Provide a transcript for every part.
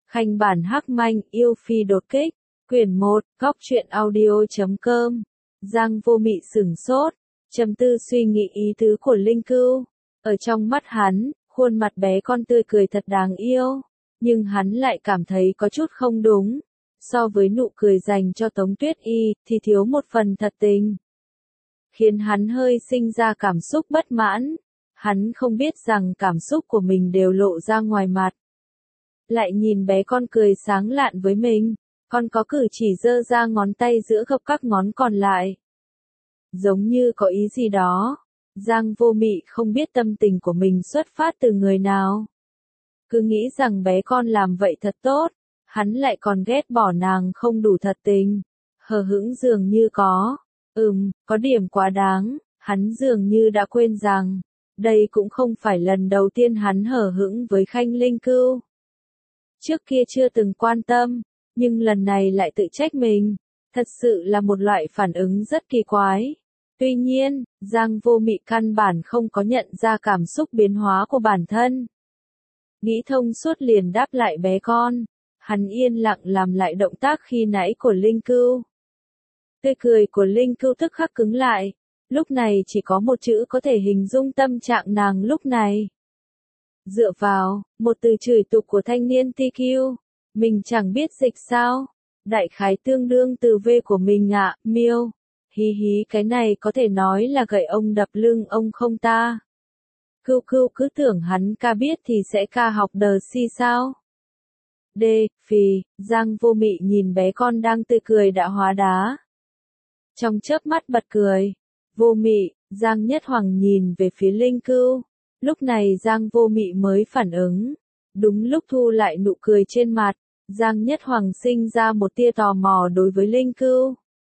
Khanh bản hắc manh yêu phi đột kích. Quyển 1, góc truyện audio.com. Giang Vô Mị sửng sốt, trầm tư suy nghĩ ý tứ của Linh Cưu. Ở trong mắt hắn, khuôn mặt bé con tươi cười thật đáng yêu, nhưng hắn lại cảm thấy có chút không đúng. So với nụ cười dành cho Tống Tuyết Y, thì thiếu một phần thật tình. Khiến hắn hơi sinh ra cảm xúc bất mãn. Hắn không biết rằng cảm xúc của mình đều lộ ra ngoài mặt. Lại nhìn bé con cười sáng lạn với mình, con có cử chỉ giơ ra ngón tay giữa gập các ngón còn lại. Giống như có ý gì đó. Giang Vô Mị không biết tâm tình của mình xuất phát từ người nào. Cứ nghĩ rằng bé con làm vậy thật tốt, hắn lại còn ghét bỏ nàng không đủ thật tình. Hờ hững dường như có điểm quá đáng, hắn dường như đã quên rằng, đây cũng không phải lần đầu tiên hắn hờ hững với Khanh Linh Cưu. Trước kia chưa từng quan tâm, nhưng lần này lại tự trách mình, thật sự là một loại phản ứng rất kỳ quái. Tuy nhiên, Giang Vô Mị căn bản không có nhận ra cảm xúc biến hóa của bản thân. Nghĩ thông suốt liền đáp lại bé con, hắn yên lặng làm lại động tác khi nãy của Linh Cưu. Tươi cười của Linh Cưu tức khắc cứng lại, lúc này chỉ có một chữ có thể hình dung tâm trạng nàng lúc này. Dựa vào, một từ chửi tục của thanh niên TQ, mình chẳng biết dịch sao, đại khái tương đương từ V của mình ạ, miêu. Hí hí, cái này có thể nói là gậy ông đập lưng ông không ta? Cưu Cưu cứ tưởng hắn ca biết thì sẽ ca học đờ si sao? Phì, Giang Vô Mị nhìn bé con đang tươi cười đã hóa đá. Trong chớp mắt bật cười. Vô Mị, Giang Nhất Hoàng nhìn về phía Linh Cưu. Lúc này Giang Vô Mị mới phản ứng. Đúng lúc thu lại nụ cười trên mặt, Giang Nhất Hoàng sinh ra một tia tò mò đối với Linh Cưu.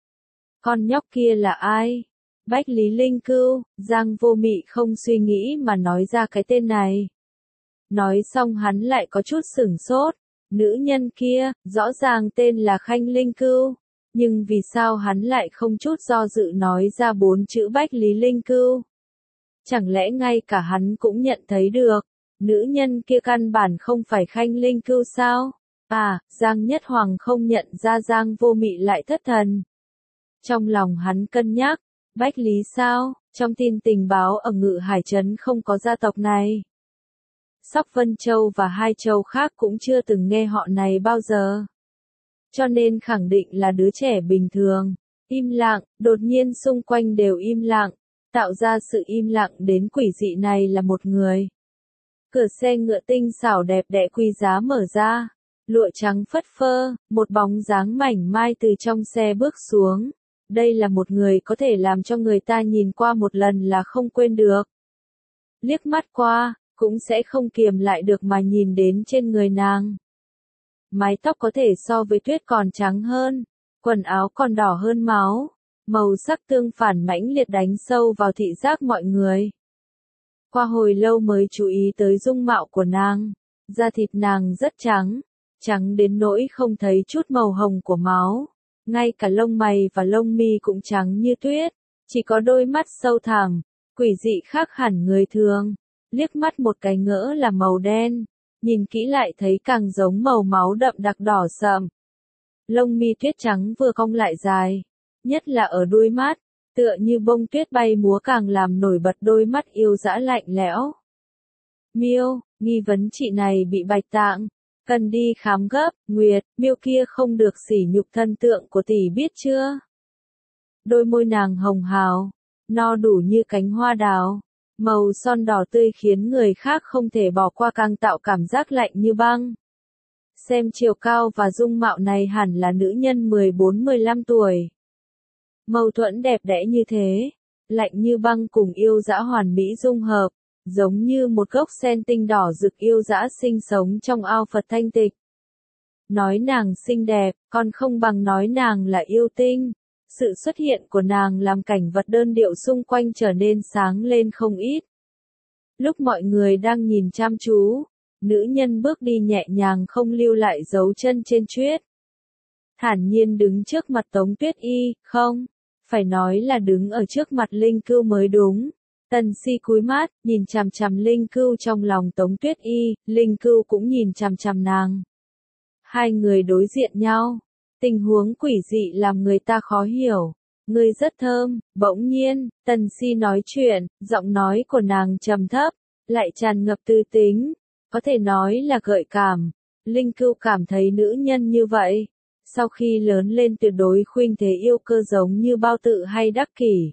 Con nhóc kia là ai? Bách Lý Linh Cưu. Giang Vô Mị không suy nghĩ mà nói ra cái tên này. Nói xong hắn lại có chút sửng sốt. Nữ nhân kia, rõ ràng tên là Khanh Linh Cưu. Nhưng vì sao hắn lại không chút do dự nói ra 4 chữ Bách Lý Linh Cưu? Chẳng lẽ ngay cả hắn cũng nhận thấy được, nữ nhân kia căn bản không phải Khanh Linh Cưu sao? Giang Nhất Hoàng không nhận ra Giang Vô Mị lại thất thần. Trong lòng hắn cân nhắc, Bách Lý sao, trong tin tình báo ở Ngự Hải Trấn không có gia tộc này. Sóc Vân Châu và 2 châu khác cũng chưa từng nghe họ này bao giờ. Cho nên khẳng định là đứa trẻ bình thường. Im lặng, đột nhiên xung quanh đều im lặng, tạo ra sự im lặng đến quỷ dị này là một người. Cửa xe ngựa tinh xảo đẹp đẽ quý giá mở ra, lụa trắng phất phơ, một bóng dáng mảnh mai từ trong xe bước xuống. Đây là một người có thể làm cho người ta nhìn qua một lần là không quên được. Liếc mắt qua, cũng sẽ không kiềm lại được mà nhìn đến trên người nàng. Mái tóc có thể so với tuyết còn trắng hơn, quần áo còn đỏ hơn máu, màu sắc tương phản mãnh liệt đánh sâu vào thị giác mọi người. Qua hồi lâu mới chú ý tới dung mạo của nàng, da thịt nàng rất trắng, trắng đến nỗi không thấy chút màu hồng của máu, ngay cả lông mày và lông mi cũng trắng như tuyết, chỉ có đôi mắt sâu thẳm, quỷ dị khác hẳn người thường, liếc mắt một cái ngỡ là màu đen. Nhìn kỹ lại thấy càng giống màu máu đậm đặc đỏ sậm. Lông mi tuyết trắng vừa cong lại dài, nhất là ở đuôi mắt, tựa như bông tuyết bay múa càng làm nổi bật đôi mắt yêu dã lạnh lẽo. Miêu, nghi vấn chị này bị bạch tạng, cần đi khám gấp. Nguyệt, Miêu kia không được sỉ nhục thân tượng của tỷ biết chưa? Đôi môi nàng hồng hào, no đủ như cánh hoa đào. Màu son đỏ tươi khiến người khác không thể bỏ qua càng tạo cảm giác lạnh như băng. Xem chiều cao và dung mạo này hẳn là nữ nhân 14-15 tuổi. Mâu thuẫn đẹp đẽ như thế, lạnh như băng cùng yêu dã hoàn mỹ dung hợp, giống như một gốc sen tinh đỏ rực yêu dã sinh sống trong ao Phật thanh tịch. Nói nàng xinh đẹp, còn không bằng nói nàng là yêu tinh. Sự xuất hiện của nàng làm cảnh vật đơn điệu xung quanh trở nên sáng lên không ít. Lúc mọi người đang nhìn chăm chú, nữ nhân bước đi nhẹ nhàng không lưu lại dấu chân trên tuyết. Thản nhiên đứng trước mặt Tống Tuyết Y, không, phải nói là đứng ở trước mặt Linh Cưu mới đúng. Tần Si cúi mắt, nhìn chằm chằm Linh Cưu trong lòng Tống Tuyết Y, Linh Cưu cũng nhìn chằm chằm nàng. Hai người đối diện nhau. Tình huống quỷ dị làm người ta khó hiểu. Ngươi rất thơm, bỗng nhiên, Tần Si nói chuyện, giọng nói của nàng trầm thấp, lại tràn ngập tư tính, có thể nói là gợi cảm. Linh Cưu cảm thấy nữ nhân như vậy, sau khi lớn lên tuyệt đối khuynh thế yêu cơ giống như Bao Tự hay Đắc Kỷ.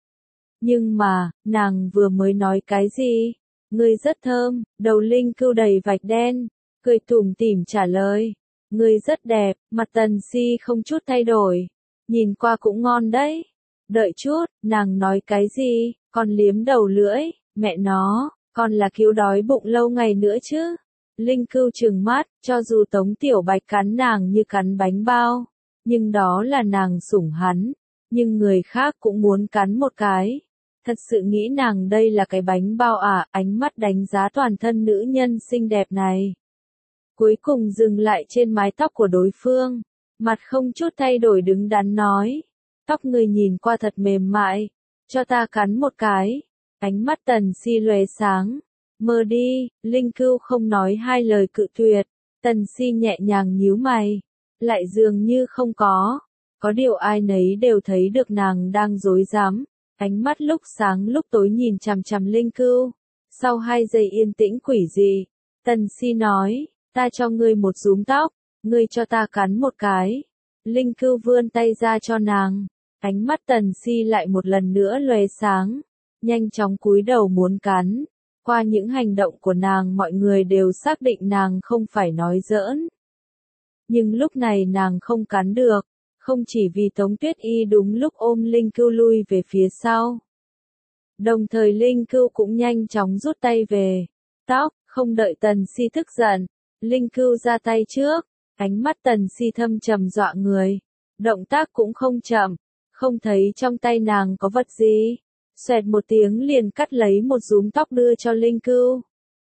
Nhưng mà, nàng vừa mới nói cái gì? Ngươi rất thơm, đầu Linh Cưu đầy vạch đen, cười tủm tỉm trả lời. Ngươi rất đẹp, mặt Tần Si không chút thay đổi. Nhìn qua cũng ngon đấy. Đợi chút, nàng nói cái gì? Con liếm đầu lưỡi, mẹ nó, con là cứu đói bụng lâu ngày nữa chứ. Linh Cưu trừng mắt, cho dù Tống Tiểu Bạch cắn nàng như cắn bánh bao, nhưng đó là nàng sủng hắn, nhưng người khác cũng muốn cắn một cái. Thật sự nghĩ nàng đây là cái bánh bao à, ánh mắt đánh giá toàn thân nữ nhân xinh đẹp này. Cuối cùng dừng lại trên mái tóc của đối phương, mặt không chút thay đổi đứng đắn nói. Tóc người nhìn qua thật mềm mại, cho ta cắn một cái. Ánh mắt Tần Si lóe sáng. Mơ đi, Linh Cưu không nói hai lời cự tuyệt. Tần Si nhẹ nhàng nhíu mày, lại dường như không có. Có điều ai nấy đều thấy được nàng đang dối dám. Ánh mắt lúc sáng lúc tối nhìn chằm chằm Linh Cưu. Sau 2 giây yên tĩnh quỷ dị, Tần Si nói, ta cho ngươi một rúm tóc, ngươi cho ta cắn một cái. Linh Cưu vươn tay ra cho nàng. Ánh mắt Tần Si lại một lần nữa lóe sáng, nhanh chóng cúi đầu muốn cắn. Qua những hành động của nàng mọi người đều xác định nàng không phải nói giỡn. Nhưng lúc này nàng không cắn được, không chỉ vì Tống Tuyết Y đúng lúc ôm Linh Cưu lui về phía sau. Đồng thời Linh Cưu cũng nhanh chóng rút tay về. Tóc, không đợi Tần Si tức giận, Linh Cưu ra tay trước, ánh mắt Tần Si thâm trầm dọa người. Động tác cũng không chậm, không thấy trong tay nàng có vật gì. Xoẹt một tiếng liền cắt lấy một rúm tóc đưa cho Linh Cưu.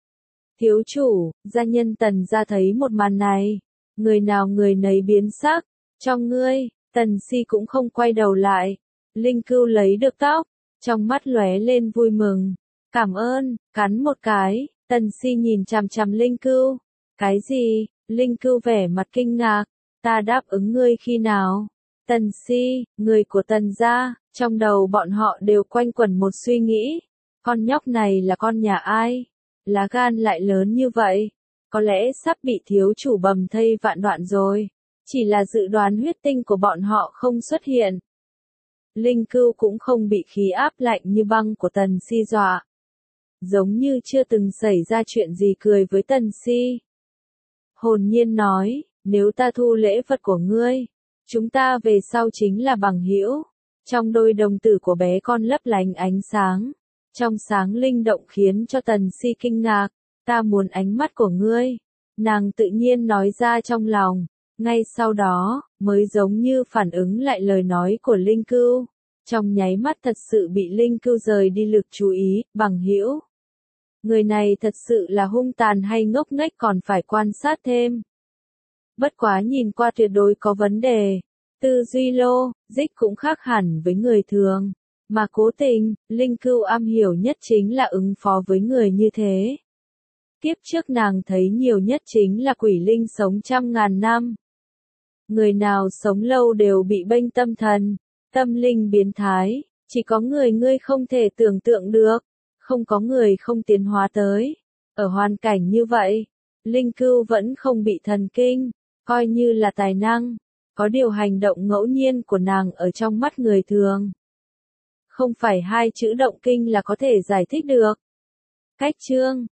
Thiếu chủ, gia nhân Tần ra thấy một màn này. Người nào người nấy biến sắc. Cho ngươi, Tần Si cũng không quay đầu lại. Linh Cưu lấy được tóc, trong mắt lóe lên vui mừng. Cảm ơn, cắn một cái. Tần Si nhìn chằm chằm Linh Cưu. Cái gì? Linh Cưu vẻ mặt kinh ngạc. Ta đáp ứng ngươi khi nào? Tần Si, người của Tần gia. Trong đầu bọn họ đều quanh quẩn một suy nghĩ. Con nhóc này là con nhà ai? Lá gan lại lớn như vậy. Có lẽ sắp bị thiếu chủ bầm thây vạn đoạn rồi. Chỉ là dự đoán huyết tinh của bọn họ không xuất hiện. Linh Cưu cũng không bị khí áp lạnh như băng của Tần Si dọa. Giống như chưa từng xảy ra chuyện gì cười với Tần Si. Hồn nhiên nói, nếu ta thu lễ vật của ngươi, chúng ta về sau chính là bằng hữu. Trong đôi đồng tử của bé con lấp lánh ánh sáng. Trong sáng linh động khiến cho Tần Si kinh ngạc. Ta muốn ánh mắt của ngươi. Nàng tự nhiên nói ra trong lòng. Ngay sau đó, mới giống như phản ứng lại lời nói của Linh Cưu. Trong nháy mắt thật sự bị Linh Cưu rời đi lực chú ý, bằng hữu. Người này thật sự là hung tàn hay ngốc nghếch còn phải quan sát thêm. Bất quá nhìn qua tuyệt đối có vấn đề. Tư duy logic cũng khác hẳn với người thường. Mà cố tình, Linh Cưu am hiểu nhất chính là ứng phó với người như thế. Kiếp trước nàng thấy nhiều nhất chính là quỷ linh sống trăm ngàn năm. Người nào sống lâu đều bị bênh tâm thần, tâm linh biến thái, chỉ có người ngươi không thể tưởng tượng được, không có người không tiến hóa tới. Ở hoàn cảnh như vậy, Linh Cưu vẫn không bị thần kinh, coi như là tài năng, có điều hành động ngẫu nhiên của nàng ở trong mắt người thường. Không phải 2 chữ động kinh là có thể giải thích được. Cách chương